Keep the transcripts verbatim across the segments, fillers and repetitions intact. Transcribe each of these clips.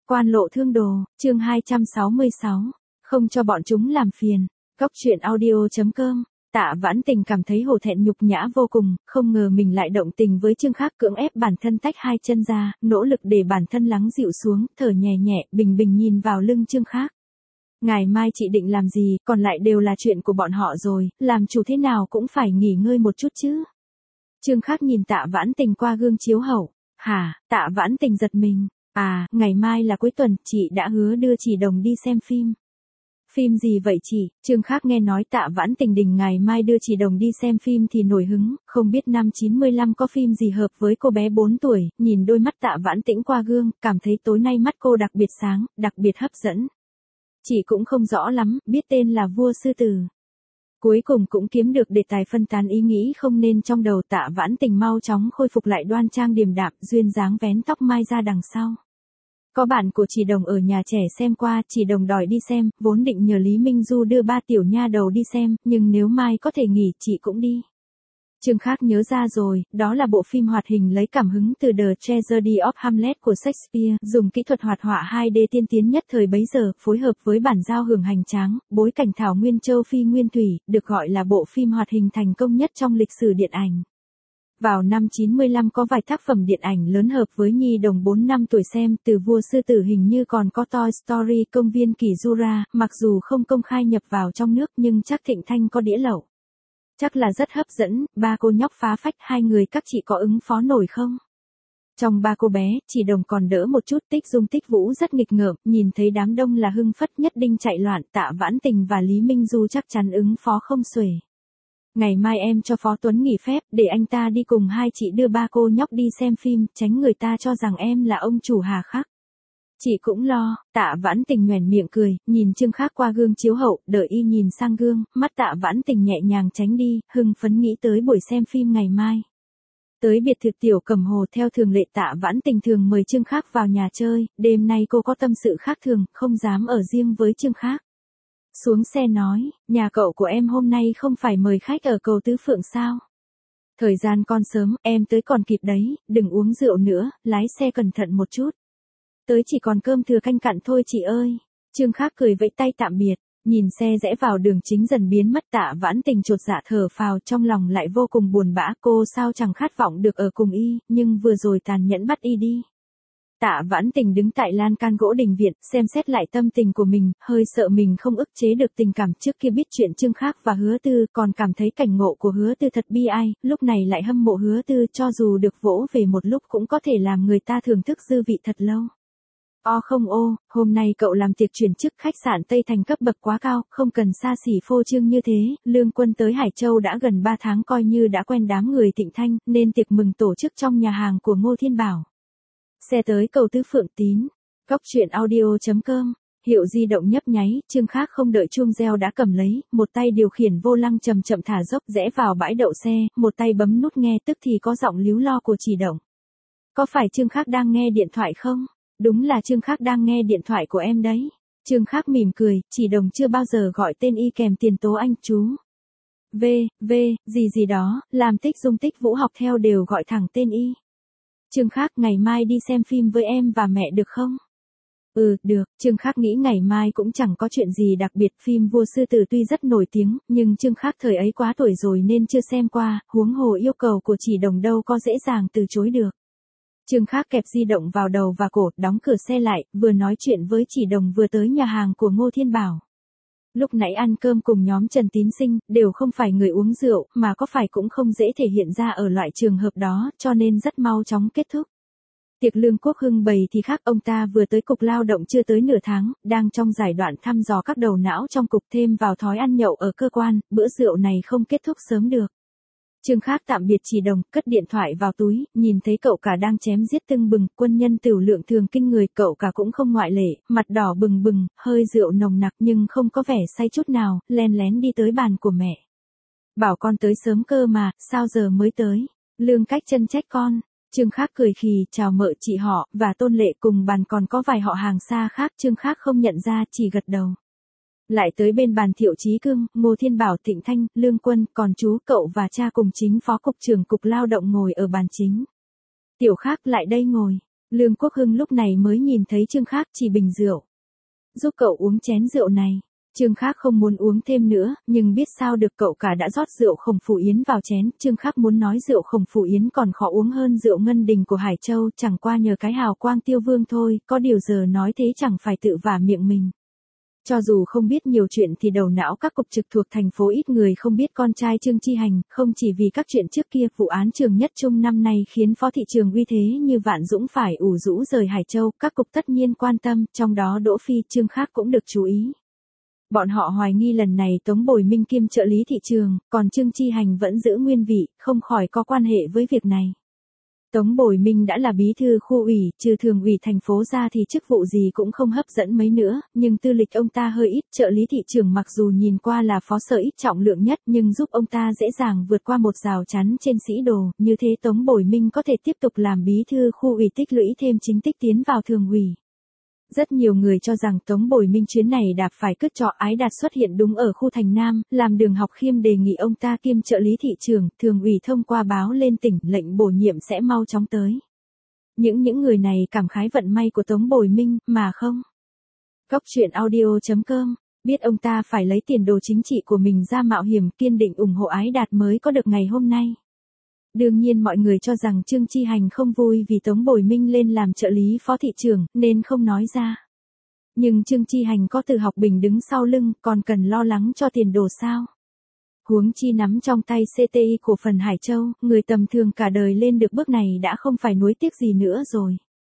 Quan lộ thương đồ, chương hai trăm sáu mươi sáu. Không cho bọn chúng làm phiền. Góc truyện audio.com. Tạ Vãn Tình cảm thấy hổ thẹn nhục nhã vô cùng, không ngờ mình lại động tình với Trương Khác, cưỡng ép bản thân tách hai chân ra, nỗ lực để bản thân lắng dịu xuống, thở nhẹ nhẹ, bình bình nhìn vào lưng Trương Khác. Ngày mai chị định làm gì, còn lại đều là chuyện của bọn họ rồi, làm chủ thế nào cũng phải nghỉ ngơi một chút chứ. Trương Khác nhìn Tạ Vãn Tình qua gương chiếu hậu. Hả? Tạ Vãn Tình giật mình. À, ngày mai là cuối tuần, chị đã hứa đưa chị Đồng đi xem phim. Phim gì vậy chị? Trương Khác nghe nói Tạ Vãn Tình đình ngày mai đưa chị Đồng đi xem phim thì nổi hứng, không biết năm chín mươi lăm có phim gì hợp với cô bé bốn tuổi, nhìn đôi mắt Tạ Vãn Tĩnh qua gương, cảm thấy tối nay mắt cô đặc biệt sáng, đặc biệt hấp dẫn. Chị cũng không rõ lắm, biết tên là Vua Sư Tử. Cuối cùng cũng kiếm được đề tài phân tán ý nghĩ không nên trong đầu. Tạ Vãn Tình mau chóng khôi phục lại đoan trang điềm đạm, duyên dáng vén tóc mai ra đằng sau. Có bạn của chị Đồng ở nhà trẻ xem qua, chị Đồng đòi đi xem, vốn định nhờ Lý Minh Du đưa ba tiểu nha đầu đi xem, nhưng nếu mai có thể nghỉ chị cũng đi. Trương Khác nhớ ra rồi, đó là bộ phim hoạt hình lấy cảm hứng từ The Tragedy of Hamlet của Shakespeare, dùng kỹ thuật hoạt họa hai D tiên tiến nhất thời bấy giờ, phối hợp với bản giao hưởng hành tráng, bối cảnh thảo nguyên châu Phi nguyên thủy, được gọi là bộ phim hoạt hình thành công nhất trong lịch sử điện ảnh. Vào năm chín mươi lăm có vài tác phẩm điện ảnh lớn hợp với nhi đồng bốn năm tuổi xem, từ Vua Sư Tử hình như còn có Toy Story, Công viên Kỷ Jura, mặc dù không công khai nhập vào trong nước nhưng chắc Thịnh Thanh có đĩa lậu. Chắc là rất hấp dẫn, ba cô nhóc phá phách, hai người các chị có ứng phó nổi không? Trong ba cô bé, chị Đồng còn đỡ một chút, Tích Dung Tích Vũ rất nghịch ngợm, nhìn thấy đám đông là hưng phất nhất định chạy loạn, Tạ Vãn Tình và Lý Minh Du chắc chắn ứng phó không xuể. Ngày mai em cho Phó Tuấn nghỉ phép, để anh ta đi cùng hai chị đưa ba cô nhóc đi xem phim, tránh người ta cho rằng em là ông chủ hà khắc. Chị cũng lo. Tạ Vãn Tình nhoẻn miệng cười, nhìn Trương Khác qua gương chiếu hậu, đợi y nhìn sang gương, mắt Tạ Vãn Tình nhẹ nhàng tránh đi, hưng phấn nghĩ tới buổi xem phim ngày mai. Tới biệt thự Tiểu Cẩm Hồ, theo thường lệ Tạ Vãn Tình thường mời Trương Khác vào nhà chơi, đêm nay cô có tâm sự khác thường, không dám ở riêng với Trương Khác. Xuống xe nói, nhà cậu của em hôm nay không phải mời khách ở cầu Tứ Phượng sao? Thời gian còn sớm, em tới còn kịp đấy, đừng uống rượu nữa, lái xe cẩn thận một chút. Tới chỉ còn cơm thừa canh cặn thôi chị ơi. Trương Khác cười vẫy tay tạm biệt, nhìn xe rẽ vào đường chính dần biến mất. Tạ Vãn Tình chột dạ thở phào, trong lòng lại vô cùng buồn bã, cô sao chẳng khát vọng được ở cùng y, nhưng vừa rồi tàn nhẫn bắt y đi. Tạ Vãn Tình đứng tại lan can gỗ đình viện, xem xét lại tâm tình của mình, hơi sợ mình không ức chế được tình cảm. Trước kia biết chuyện Trương Khác và Hứa Tư, còn cảm thấy cảnh ngộ của Hứa Tư thật bi ai, lúc này lại hâm mộ Hứa Tư, cho dù được vỗ về một lúc cũng có thể làm người ta thưởng thức dư vị thật lâu. O không ô, hôm nay cậu làm tiệc chuyển chức khách sạn Tây Thành cấp bậc quá cao, không cần xa xỉ phô trương như thế, Lương Quân tới Hải Châu đã gần ba tháng coi như đã quen đám người Thịnh Thanh, nên tiệc mừng tổ chức trong nhà hàng của Ngô Thiên Bảo. Xe tới cầu Tứ Phượng Tín. Góc truyện audio.com. Hiệu di động nhấp nháy, Trương Khác không đợi chuông reo đã cầm lấy, một tay điều khiển vô lăng chậm chậm thả dốc rẽ vào bãi đậu xe, một tay bấm nút nghe, tức thì có giọng líu lo của chị Đồng. Có phải Trương Khác đang nghe điện thoại không? Đúng là Trương Khác đang nghe điện thoại của em đấy. Trương Khác mỉm cười, chị Đồng chưa bao giờ gọi tên y kèm tiền tố anh chú. V, V, gì gì đó, làm Tích Dung Tích Vũ học theo đều gọi thẳng tên y. Trương Khác, ngày mai đi xem phim với em và mẹ được không? Ừ, được. Trương Khác nghĩ ngày mai cũng chẳng có chuyện gì đặc biệt, phim Vua Sư Tử tuy rất nổi tiếng, nhưng Trương Khác thời ấy quá tuổi rồi nên chưa xem qua, huống hồ yêu cầu của chị Đồng đâu có dễ dàng từ chối được. Trương Khác kẹp di động vào đầu và cổ, đóng cửa xe lại, vừa nói chuyện với chị Đồng vừa tới nhà hàng của Ngô Thiên Bảo. Lúc nãy ăn cơm cùng nhóm Trần Tín Sinh, đều không phải người uống rượu, mà có phải cũng không dễ thể hiện ra ở loại trường hợp đó, cho nên rất mau chóng kết thúc. Tiệc Lương Quốc Hưng bày thì khác, ông ta vừa tới cục lao động chưa tới nửa tháng, đang trong giai đoạn thăm dò các đầu não trong cục, thêm vào thói ăn nhậu ở cơ quan, bữa rượu này không kết thúc sớm được. Trương Khác tạm biệt chị Đồng, cất điện thoại vào túi, nhìn thấy cậu cả đang chém giết tưng bừng, quân nhân tửu lượng thường kinh người, cậu cả cũng không ngoại lệ, mặt đỏ bừng bừng, hơi rượu nồng nặc nhưng không có vẻ say chút nào, len lén đi tới bàn của mẹ. Bảo con tới sớm cơ mà, sao giờ mới tới? Lương Cách Chân trách con. Trương Khác cười khì, chào mợ chị họ, và Tôn Lệ, cùng bàn còn có vài họ hàng xa khác, Trương Khác không nhận ra, chỉ gật đầu. Lại tới bên bàn Thiệu Chí Cương, Ngô Thiên Bảo, Thịnh Thanh, Lương Quân, còn chú cậu và cha cùng chính phó cục trưởng cục lao động ngồi ở bàn chính. Tiểu Khác lại đây ngồi. Lương Quốc Hưng lúc này mới nhìn thấy Trương Khác chỉ bình rượu. Giúp cậu uống chén rượu này. Trương Khác không muốn uống thêm nữa, nhưng biết sao được, cậu cả đã rót rượu Khổng Phủ Yến vào chén. Trương Khác muốn nói rượu Khổng Phủ Yến còn khó uống hơn rượu Ngân Đình của Hải Châu, chẳng qua nhờ cái hào quang Tiêu Vương thôi, có điều giờ nói thế chẳng phải tự vả miệng mình. Cho dù không biết nhiều chuyện thì đầu não các cục trực thuộc thành phố ít người không biết con trai Trương Chi Hành, không chỉ vì các chuyện trước kia, vụ án Trường Nhất Trung năm nay khiến Phó thị trường uy thế như Vạn Dũng phải ủ rũ rời Hải Châu, các cục tất nhiên quan tâm, trong đó Đỗ Phi, Trương Khác cũng được chú ý. Bọn họ hoài nghi lần này Tống Bồi Minh kiêm trợ lý thị trường, còn Trương Chi Hành vẫn giữ nguyên vị, không khỏi có quan hệ với việc này. Tống Bồi Minh đã là bí thư khu ủy, trừ thường ủy thành phố ra thì chức vụ gì cũng không hấp dẫn mấy nữa, nhưng tư lịch ông ta hơi ít. Trợ lý thị trường mặc dù nhìn qua là phó sở ít trọng lượng nhất nhưng giúp ông ta dễ dàng vượt qua một rào chắn trên sĩ đồ, như thế Tống Bồi Minh có thể tiếp tục làm bí thư khu ủy, tích lũy thêm chính tích tiến vào thường ủy. Rất nhiều người cho rằng Tống Bồi Minh chuyến này đạp phải cứt trọ. Ái Đạt xuất hiện đúng ở khu thành Nam, làm Đường Học Khiêm đề nghị ông ta kiêm trợ lý thị trường, thường ủy thông qua báo lên tỉnh, lệnh bổ nhiệm sẽ mau chóng tới. Những những người này cảm khái vận may của Tống Bồi Minh, mà không. Góc truyện audio chấm com, biết ông ta phải lấy tiền đồ chính trị của mình ra mạo hiểm, kiên định ủng hộ Ái Đạt mới có được ngày hôm nay. Đương nhiên mọi người cho rằng Trương Chi Hành không vui vì Tống Bồi Minh lên làm trợ lý phó thị trưởng, nên không nói ra. Nhưng Trương Chi Hành có Từ Học Bình đứng sau lưng, còn cần lo lắng cho tiền đồ sao? Huống chi nắm trong tay xê tê i cổ phần Hải Châu, người tầm thường cả đời lên được bước này đã không phải nuối tiếc gì nữa rồi.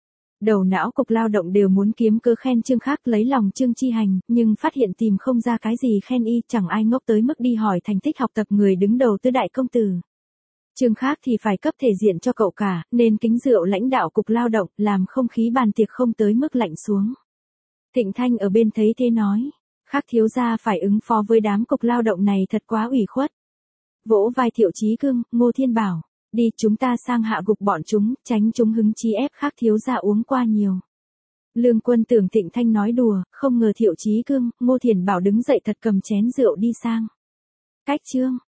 Đầu não Cục Lao động đều muốn kiếm cớ khen Trương Khác lấy lòng Trương Chi Hành, nhưng phát hiện tìm không ra cái gì khen y, chẳng ai ngốc tới mức đi hỏi thành tích học tập người đứng đầu Tứ Đại Công Tử. Trương Khác thì phải cấp thể diện cho cậu cả, nên kính rượu lãnh đạo Cục Lao động, làm không khí bàn tiệc không tới mức lạnh xuống. Thịnh Thanh ở bên thấy thế nói, Khác thiếu gia phải ứng phó với đám Cục Lao động này thật quá ủy khuất. Vỗ vai Thiệu Chí Cương, Ngô Thiên bảo, đi chúng ta sang hạ gục bọn chúng, tránh chúng hứng chí ép Khác thiếu gia uống qua nhiều. Lương Quân tưởng Thịnh Thanh nói đùa, không ngờ Thiệu Chí Cương, Ngô Thiền bảo đứng dậy thật cầm chén rượu đi sang. Cách chương.